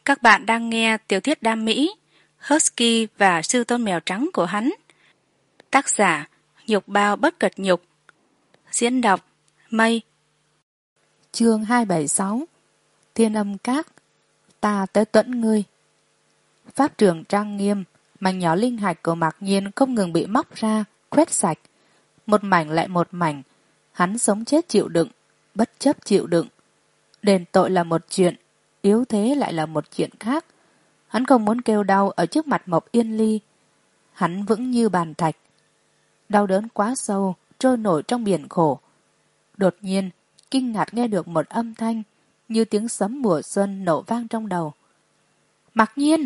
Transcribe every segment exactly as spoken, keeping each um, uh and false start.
Các bạn đang nghe tiểu thuyết đam mỹ Husky và sư tôn mèo trắng của hắn. Tác giả Nhục Bao Bất Cật Nhục. Diễn đọc Mây. Chương hai bảy sáu. Thiên âm các. Ta tới tuẫn ngươi. Pháp trường trang nghiêm, mảnh nhỏ linh hạch của Mạc Nhiên không ngừng bị móc ra, quét sạch. Một mảnh lại một mảnh, hắn sống chết chịu đựng, bất chấp chịu đựng. Đền tội là một chuyện, yếu thế lại là một chuyện khác. Hắn không muốn kêu đau ở trước mặt Mộc Yên Ly. Hắn vững như bàn thạch. Đau đớn quá sâu, trôi nổi trong biển khổ. Đột nhiên, kinh ngạc nghe được một âm thanh, như tiếng sấm mùa xuân nổ vang trong đầu. Mặc Nhiên!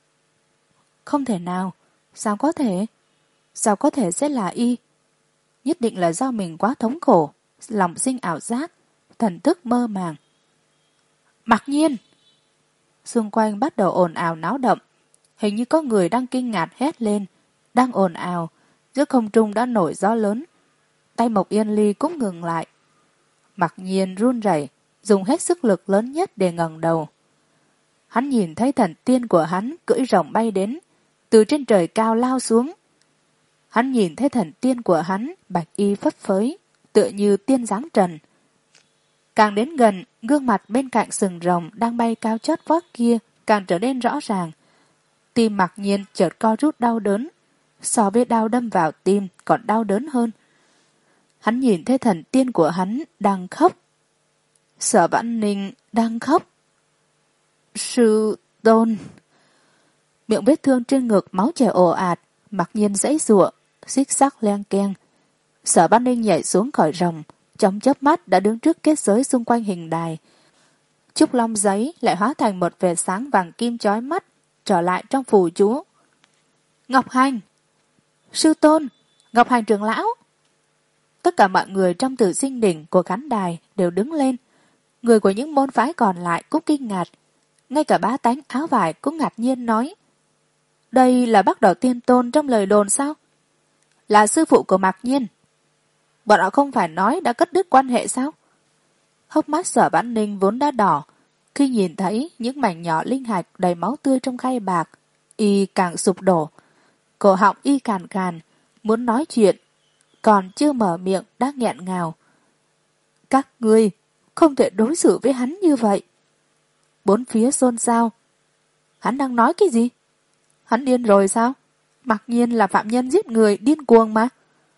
Không thể nào, sao có thể? Sao có thể sẽ là y? Nhất định là do mình quá thống khổ, lòng sinh ảo giác, thần thức mơ màng. Mặc Nhiên! Xung quanh bắt đầu ồn ào náo động, hình như có người đang kinh ngạc hét lên, đang ồn ào, giữa không trung đã nổi gió lớn. Tay Mộc Yên Ly cũng ngừng lại. Mặc Nhiên run rẩy, dùng hết sức lực lớn nhất để ngẩng đầu. Hắn nhìn thấy thần tiên của hắn cưỡi rồng bay đến, từ trên trời cao lao xuống. Hắn nhìn thấy thần tiên của hắn bạch y phấp phới, tựa như tiên giáng trần. Càng đến gần, gương mặt bên cạnh sừng rồng đang bay cao chót vót kia càng trở nên rõ ràng. Tim Mặc Nhiên chợt co rút đau đớn, so với đau đâm vào tim còn đau đớn hơn. Hắn nhìn thấy thần tiên của hắn đang khóc. Sở Vãn Ninh đang khóc. Sư tôn. Miệng vết thương trên ngực máu chảy ồ ạt, Mặc Nhiên giãy giụa, xích sắc leng keng. Sở Vãn Ninh nhảy xuống khỏi rồng, trong chớp mắt đã đứng trước kết giới xung quanh hình đài. Trúc long giấy lại hóa thành một vệt sáng vàng kim chói mắt, trở lại trong phù chú. Ngọc Hành! Sư tôn! Ngọc Hành trưởng lão! Tất cả mọi người trong Tử Sinh Đỉnh của khán đài đều đứng lên. Người của những môn phái còn lại cũng kinh ngạc. Ngay cả bá tánh áo vải cũng ngạc nhiên nói. Đây là Bắc Đỏ Tiên Tôn trong lời đồn sao? Là sư phụ của Mạc Nhiên. Bọn họ không phải nói đã cắt đứt quan hệ sao? Hốc mắt Sở Vãn Ninh vốn đã đỏ. Khi nhìn thấy những mảnh nhỏ linh hạch đầy máu tươi trong khay bạc, y càng sụp đổ. Cổ họng y khàn khàn, muốn nói chuyện, còn chưa mở miệng đã nghẹn ngào. Các ngươi không thể đối xử với hắn như vậy. Bốn phía xôn xao. Hắn đang nói cái gì? Hắn điên rồi sao? Mặc nhiên là phạm nhân giết người điên cuồng mà.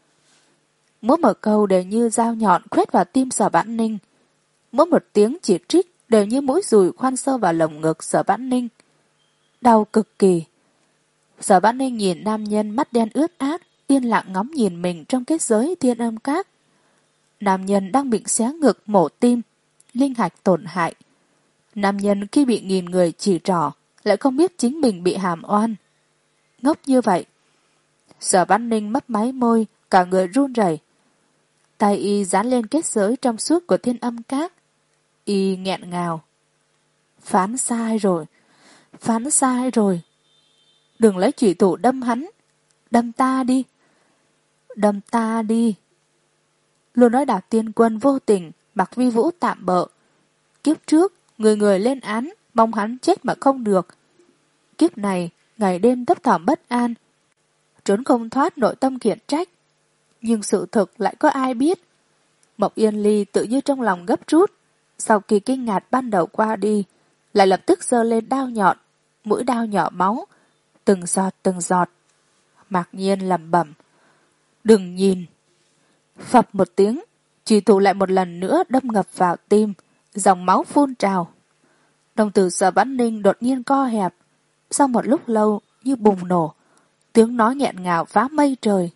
Mỗi một câu đều như dao nhọn khoét vào tim Sở Vãn Ninh. Mỗi một tiếng chỉ trích đều như mũi dùi khoan sâu vào lồng ngực Sở Vãn Ninh. Đau cực kỳ. Sở Vãn Ninh nhìn nam nhân mắt đen ướt át, yên lặng ngóng nhìn mình trong kết giới thiên âm các. Nam nhân đang bị xé ngực mổ tim, linh hạch tổn hại. Nam nhân khi bị nghìn người chỉ trỏ, lại không biết chính mình bị hàm oan. Ngốc như vậy. Sở Vãn Ninh mấp máy môi, cả người run rẩy. Tay y dán lên kết giới trong suốt của thiên âm các. Y nghẹn ngào. Phán sai rồi. Phán sai rồi. Đừng lấy chủy thủ đâm hắn. Đâm ta đi. Đâm ta đi. Luôn nói Đạc Tiên Quân vô tình, Mạc Vi Vũ tạm bợ. Kiếp trước, người người lên án, mong hắn chết mà không được. Kiếp này, ngày đêm thấp thỏm bất an, trốn không thoát nội tâm khiển trách. Nhưng sự thực lại có ai biết? Mộc Yên Ly tự như trong lòng gấp rút, sau khi kinh ngạc ban đầu qua đi, lại lập tức giơ lên đao nhọn, mũi đao nhỏ máu, từng giọt từng giọt. Mạc Nhiên lẩm bẩm, đừng nhìn. Phập một tiếng, chủy thủ lại một lần nữa đâm ngập vào tim, dòng máu phun trào. Đồng tử Sở Vãn Ninh đột nhiên co hẹp, sau một lúc lâu như bùng nổ, tiếng nói nghẹn ngào phá mây trời.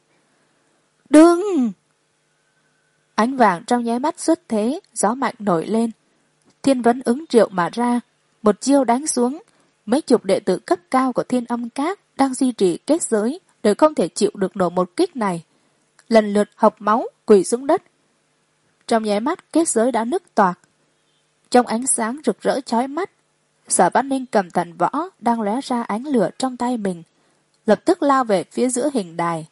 Đừng! Ánh vàng trong nháy mắt xuất thế, gió mạnh nổi lên. Thiên Vấn ứng triệu mà ra, một chiêu đánh xuống, mấy chục đệ tử cấp cao của Thiên Âm Các đang duy trì kết giới đều không thể chịu được nổi một kích này. Lần lượt hộc máu, quỳ xuống đất. Trong nháy mắt kết giới đã nứt toạc. Trong ánh sáng rực rỡ chói mắt, Sở Vãn Ninh cầm thần võ đang lóe ra ánh lửa trong tay mình, lập tức lao về phía giữa hình đài.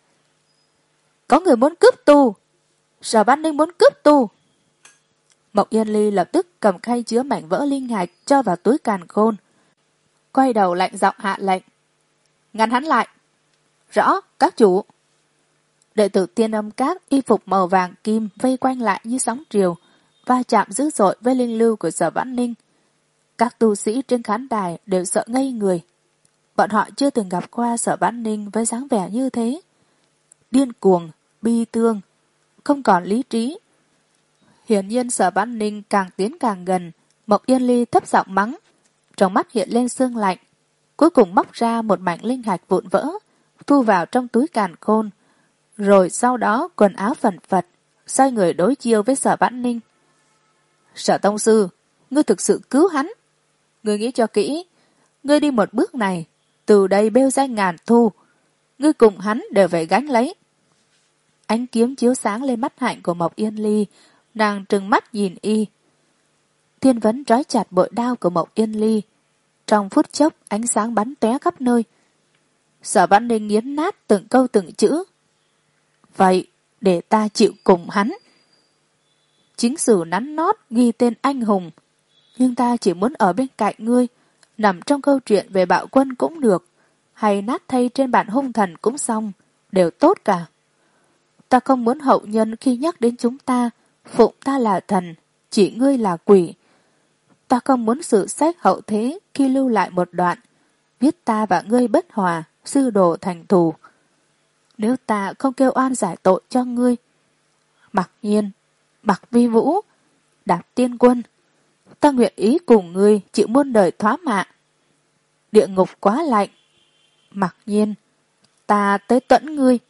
Có người muốn cướp tù! Sở Vãn Ninh muốn cướp tù! Mộc Yên Ly lập tức cầm khay chứa mảnh vỡ linh hạch cho vào túi càn khôn. quay đầu lạnh giọng hạ lệnh. Ngăn hắn lại. Rõ, các chủ. Đệ tử Tiên Âm Các y phục màu vàng kim vây quanh lại như sóng triều, va chạm dữ dội với linh lưu của Sở Vãn Ninh. Các tu sĩ trên khán đài đều sợ ngây người. Bọn họ chưa từng gặp qua Sở Vãn Ninh với dáng vẻ như thế. Điên cuồng, bi thương, không còn lý trí. Hiển nhiên Sở Vãn Ninh càng tiến càng gần, Mộc Yên Ly thấp giọng mắng, trong mắt hiện lên sương lạnh, cuối cùng móc ra một mảnh linh hạch vụn vỡ, thu vào trong túi càn khôn, rồi sau đó quần áo phần phật, xoay người đối chiêu với Sở Vãn Ninh. Sở tông sư, ngươi thực sự cứu hắn. Ngươi nghĩ cho kỹ, ngươi đi một bước này, từ đây bêu danh ngàn thu, ngươi cùng hắn đều phải gánh lấy. Ánh kiếm chiếu sáng lên mắt hạnh của Mộc Yên Ly, nàng trừng mắt nhìn y. Thiên Vấn trói chặt bội đao của Mộc Yên Ly. Trong phút chốc ánh sáng bắn tóe khắp nơi. Sở Vãn Ninh nghiến nát từng câu từng chữ. Vậy để ta chịu cùng hắn. Chính sử nắn nót ghi tên anh hùng, nhưng ta chỉ muốn ở bên cạnh ngươi, nằm trong câu chuyện về bạo quân cũng được, hay nát thay trên bản hung thần cũng xong, đều tốt cả. Ta không muốn hậu nhân khi nhắc đến chúng ta, phụng ta là thần, chỉ ngươi là quỷ. Ta không muốn sử sách hậu thế khi lưu lại một đoạn, viết ta và ngươi bất hòa, sư đồ thành thù. Nếu ta không kêu oan giải tội cho ngươi, Mặc Nhiên, Mặc Vi Vũ, Đạp Tiên Quân, ta nguyện ý cùng ngươi chịu muôn đời thoá mạ. Địa ngục quá lạnh, Mặc Nhiên, ta tới tuẫn ngươi.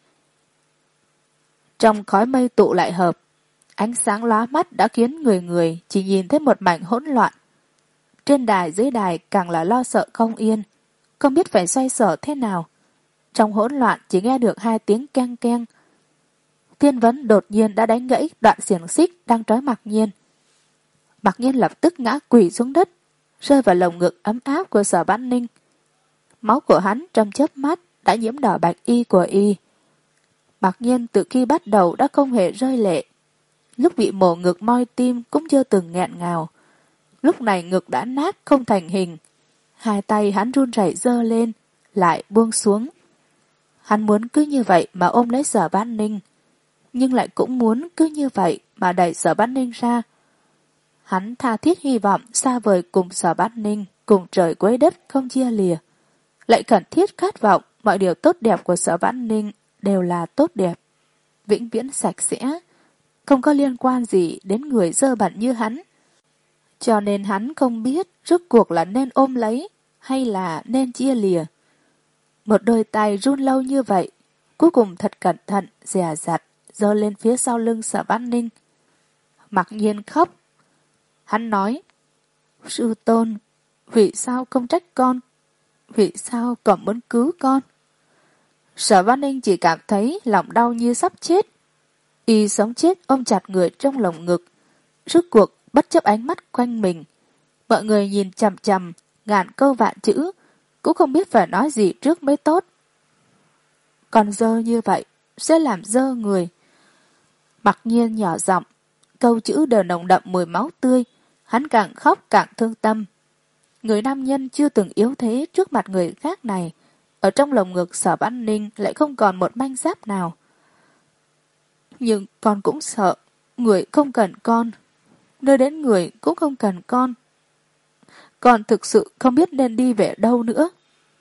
Trong khói mây tụ lại hợp, ánh sáng lóa mắt đã khiến người người chỉ nhìn thấy một mảnh hỗn loạn. Trên đài dưới đài càng là lo sợ không yên, không biết phải xoay sở thế nào. Trong hỗn loạn chỉ nghe được hai tiếng keng keng. Thiên Vấn đột nhiên đã đánh gãy đoạn xiềng xích đang trói Mặc Nhiên. Mặc Nhiên lập tức ngã quỵ xuống đất, rơi vào lồng ngực ấm áp của Sở Vãn Ninh. Máu của hắn trong chớp mắt đã nhiễm đỏ bạch y của y. Mặc Nhiên từ khi bắt đầu đã không hề rơi lệ. Lúc bị mổ ngực moi tim cũng chưa từng nghẹn ngào. Lúc này ngực đã nát không thành hình. Hai tay hắn run rẩy giơ lên, lại buông xuống. Hắn muốn cứ như vậy mà ôm lấy Sở Vãn Ninh, nhưng lại cũng muốn cứ như vậy mà đẩy Sở Vãn Ninh ra. Hắn tha thiết hy vọng xa vời cùng Sở Vãn Ninh, cùng trời quấy đất không chia lìa. Lại khẩn thiết khát vọng mọi điều tốt đẹp của Sở Vãn Ninh đều là tốt đẹp, vĩnh viễn sạch sẽ, không có liên quan gì đến người dơ bẩn như hắn. Cho nên hắn không biết rốt cuộc là nên ôm lấy hay là nên chia lìa. Một đôi tay run lâu như vậy, cuối cùng thật cẩn thận, dè dặt, giơ lên phía sau lưng Sở Vãn Ninh. Mặc Nhiên khóc. Hắn nói, sư tôn, vì sao không trách con? Vì sao còn muốn cứu con? Sở Vãn Ninh chỉ cảm thấy lòng đau như sắp chết. Y sống chết ôm chặt người trong lồng ngực. Rốt cuộc bất chấp ánh mắt quanh mình. Mọi người nhìn chằm chằm, ngàn câu vạn chữ, cũng không biết phải nói gì trước mới tốt. Còn dơ như vậy, sẽ làm dơ người. Mặc Nhiên nhỏ giọng, câu chữ đều nồng đậm mùi máu tươi, hắn càng khóc càng thương tâm. Người nam nhân chưa từng yếu thế trước mặt người khác này, ở trong lồng ngực Sở Vãn Ninh lại không còn một manh giáp nào. Nhưng con cũng sợ, người không cần con, nơi đến người cũng không cần con. Con thực sự không biết nên đi về đâu nữa.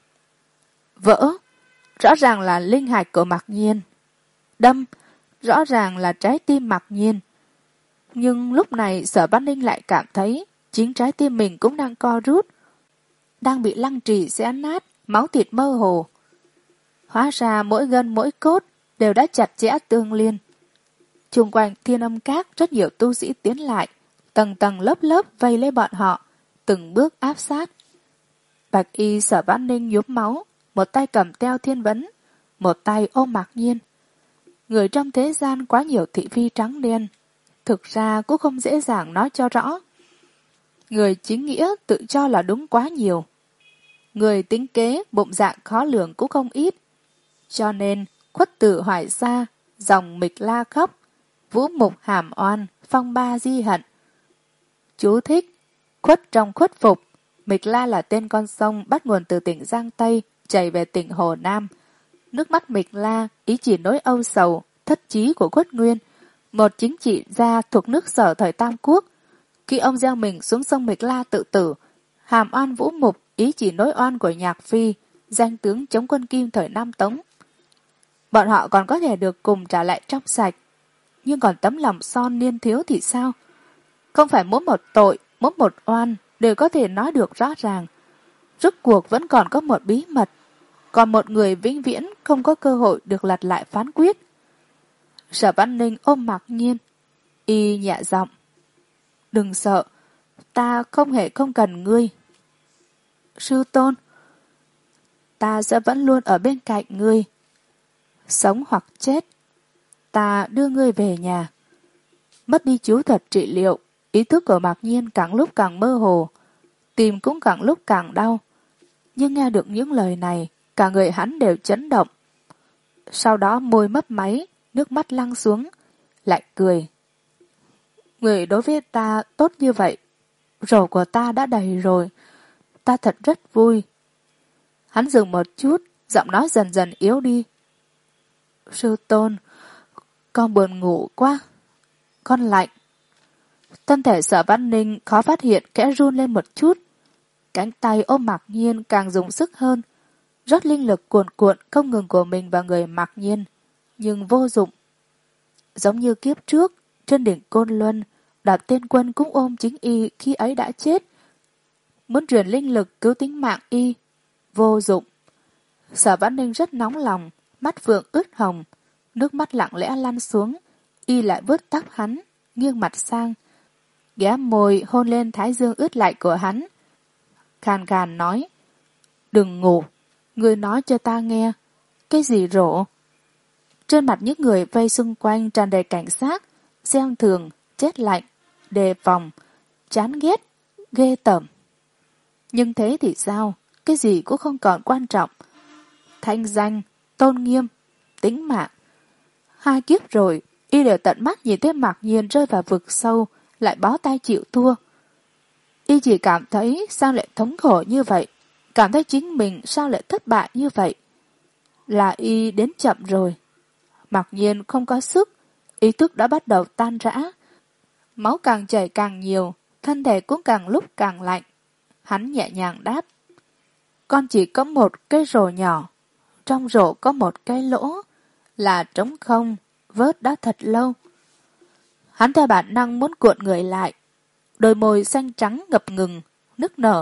Vỡ, rõ ràng là linh hạch của Mặc Nhiên. Đâm, rõ ràng là trái tim Mặc Nhiên. Nhưng lúc này Sở Vãn Ninh lại cảm thấy chính trái tim mình cũng đang co rút, đang bị lăng trì xé nát, máu thịt mơ hồ. Hóa ra mỗi gân mỗi cốt đều đã chặt chẽ tương liên. Chung quanh Thiên Âm Các rất nhiều tu sĩ tiến lại, tầng tầng lớp lớp vây lấy bọn họ, từng bước áp sát. Bạch y Sở Vãn Ninh nhuốm máu, một tay cầm teo Thiên Vấn, một tay ôm Mặc Nhiên. Người trong thế gian quá nhiều thị phi trắng đen, thực ra cũng không dễ dàng nói cho rõ. Người chính nghĩa tự cho là đúng quá nhiều. Người tính kế, bụng dạ khó lường cũng không ít. Cho nên, Khuất Tử Hoài Sa, dòng Mịch La khóc, Vũ Mục hàm oan, Phong Ba di hận. Chú thích, khuất trong khuất phục, Mịch La là tên con sông bắt nguồn từ tỉnh Giang Tây, chảy về tỉnh Hồ Nam. Nước mắt Mịch La ý chỉ nỗi âu sầu, thất chí của Quất Nguyên, một chính trị gia thuộc nước Sở thời Tam Quốc. Khi ông gieo mình xuống sông Mịch La tự tử, hàm oan vũ mục ý chỉ nỗi oan của Nhạc Phi, danh tướng chống quân Kim thời Nam Tống. Bọn họ còn có thể được cùng trả lại trong sạch, nhưng còn tấm lòng son niên thiếu thì sao? Không phải mỗi một tội, mỗi một oan đều có thể nói được rõ ràng. Rốt cuộc vẫn còn có một bí mật, còn một người vĩnh viễn không có cơ hội được lật lại phán quyết. Sở Văn Ninh ôm Mạc Nhiên, y nhẹ giọng: đừng sợ, ta không hề không cần ngươi. Sư tôn, ta sẽ vẫn luôn ở bên cạnh ngươi. Sống hoặc chết, ta đưa ngươi về nhà. Mất đi chú thuật trị liệu, ý thức của Mạc Nhiên càng lúc càng mơ hồ, tim cũng càng lúc càng đau. Nhưng nghe được những lời này, cả người hắn đều chấn động. Sau đó môi mấp máy, nước mắt lăn xuống, lại cười. Người đối với ta tốt như vậy, rổ của ta đã đầy rồi, ta thật rất vui. Hắn dừng một chút, giọng nói dần dần yếu đi. Sư tôn, con buồn ngủ quá, con lạnh. Thân thể Sở Văn Ninh khó phát hiện kẽ run lên một chút. Cánh tay ôm Mạc Nhiên càng dùng sức hơn, rót linh lực cuồn cuộn không ngừng của mình vào người Mạc Nhiên, nhưng vô dụng. Giống như kiếp trước, trên đỉnh Côn Luân, Đạp Tiên Quân cũng ôm chính y khi ấy đã chết. Muốn truyền linh lực cứu tính mạng y, vô dụng. Sở Văn Ninh rất nóng lòng, mắt phượng ướt hồng, nước mắt lặng lẽ lăn xuống, y lại vuốt tóc hắn, nghiêng mặt sang, ghé môi hôn lên thái dương ướt lạnh của hắn. Khàn khàn nói, đừng ngủ, ngươi nói cho ta nghe, cái gì rổ? Trên mặt những người vây xung quanh tràn đầy cảnh giác, xem thường, chết lạnh, đề phòng, chán ghét, ghê tởm. Nhưng thế thì sao, cái gì cũng không còn quan trọng. Thanh danh, tôn nghiêm, tính mạng. Hai kiếp rồi, y đều tận mắt nhìn thấy Mạc Nhiên rơi vào vực sâu, lại bó tay chịu thua. Y chỉ cảm thấy sao lại thống khổ như vậy, cảm thấy chính mình sao lại thất bại như vậy. Là y đến chậm rồi. Mạc Nhiên không có sức, ý thức đã bắt đầu tan rã. Máu càng chảy càng nhiều, thân thể cũng càng lúc càng lạnh. Hắn nhẹ nhàng đáp, con chỉ có một cái rổ nhỏ, trong rổ có một cái lỗ, là trống không, vớt đã thật lâu. Hắn theo bản năng muốn cuộn người lại, đôi môi xanh trắng ngập ngừng, nức nở.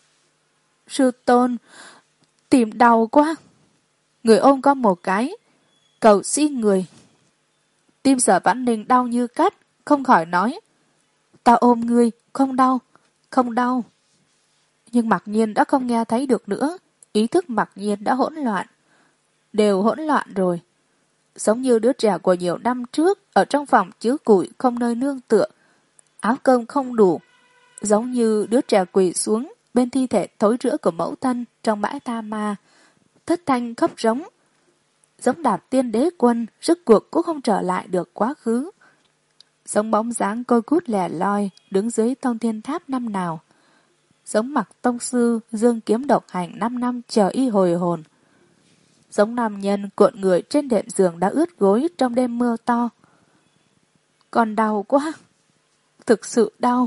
Sư tôn, tìm đau quá. Người ôm con một cái, cầu xin người. Tim Sở Vãn Ninh đau như cắt, không khỏi nói, ta ôm ngươi, không đau, không đau. Nhưng Mạc Nhiên đã không nghe thấy được nữa, ý thức Mạc Nhiên đã hỗn loạn. Đều hỗn loạn rồi. Giống như đứa trẻ của nhiều năm trước, ở trong phòng chứa củi không nơi nương tựa, áo cơm không đủ. Giống như đứa trẻ quỳ xuống bên thi thể thối rữa của mẫu thân trong bãi ta ma, thất thanh khóc rống. Giống Đạp Tiên Đế Quân, rốt cuộc cũng không trở lại được quá khứ. Giống bóng dáng côi cút lẻ loi, đứng dưới Thông Thiên Tháp năm nào. Giống Mặc Tông Sư, dương kiếm độc hành năm năm chờ y hồi hồn. Giống nam nhân cuộn người trên đệm giường đã ướt gối trong đêm mưa to. Con đau quá, thực sự đau.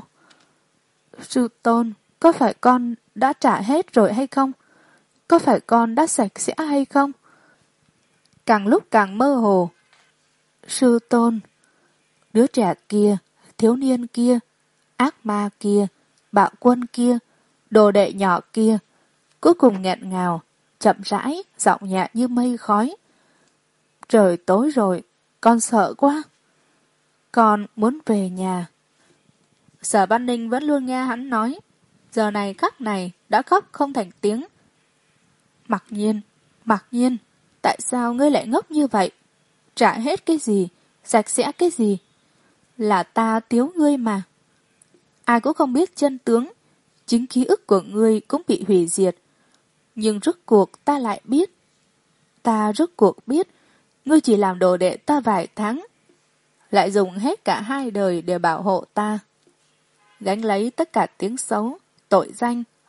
Sư tôn, có phải con đã trả hết rồi hay không? Có phải con đã sạch sẽ hay không? Càng lúc càng mơ hồ. Sư tôn, đứa trẻ kia, thiếu niên kia, ác ma kia, bạo quân kia, đồ đệ nhỏ kia, cuối cùng nghẹn ngào, chậm rãi, giọng nhẹ như mây khói. Trời tối rồi, con sợ quá. Con muốn về nhà. Sở Văn Ninh vẫn luôn nghe hắn nói, giờ này khắc này đã khóc không thành tiếng. Mặc nhiên, mặc nhiên, tại sao ngươi lại ngốc như vậy? Trả hết cái gì, sạch sẽ cái gì? Là ta thiếu ngươi mà. Ai cũng không biết chân tướng, chính ký ức của ngươi cũng bị hủy diệt. Nhưng rốt cuộc ta lại biết. Ta rốt cuộc biết, ngươi chỉ làm đồ đệ ta vài tháng, lại dùng hết cả hai đời để bảo hộ ta. Gánh lấy tất cả tiếng xấu, tội danh,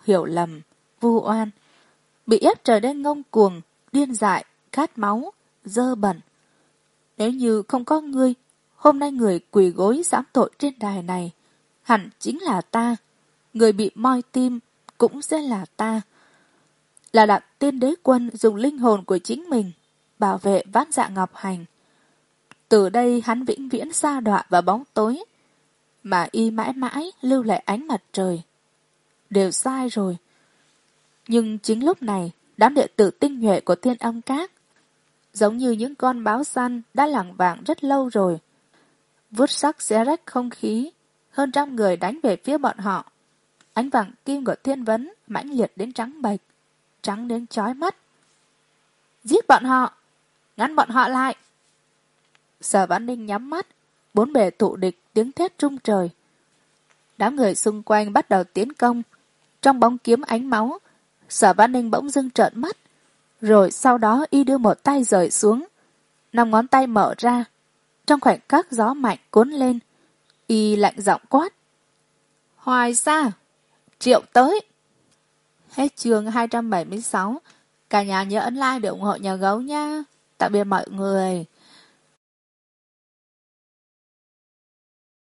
hiểu lầm, vu oan, bị ép trở nên ngông cuồng, điên dại, khát máu, dơ bẩn. Nếu như không có ngươi, hôm nay người quỳ gối giám tội trên đài này, hẳn chính là ta. Người bị moi tim cũng sẽ là ta. Là Đặng Tiên Đế Quân dùng linh hồn của chính mình bảo vệ Vãn Dạ Ngọc Hành. Từ đây hắn vĩnh viễn sa đọa vào bóng tối, mà y mãi mãi lưu lại ánh mặt trời. Đều sai rồi. Nhưng chính lúc này, đám đệ tử tinh nhuệ của Thiên Âm Các, giống như những con báo săn đã lẳng vàng rất lâu rồi, vút sắc xé rách không khí, hơn trăm người đánh về phía bọn họ. Ánh vàng kim của Thiên Vấn mãnh liệt đến trắng bệch, trắng đến chói mắt. Giết bọn họ! Ngăn bọn họ lại! Sở Vãn Ninh nhắm mắt, bốn bề thụ địch, tiếng thét rung trời. Đám người xung quanh bắt đầu tiến công. Trong bóng kiếm ánh máu, Sở Vãn Ninh bỗng dưng trợn mắt, rồi sau đó y đưa một tay rời xuống, năm ngón tay mở ra. Trong khoảnh khắc gió mạnh cuốn lên, y lạnh giọng quát: Hoài Sa, triệu tới! Hết chương hai trăm bảy mươi sáu. Cả nhà nhớ ấn like để ủng hộ nhà gấu nha. Tạm biệt mọi người.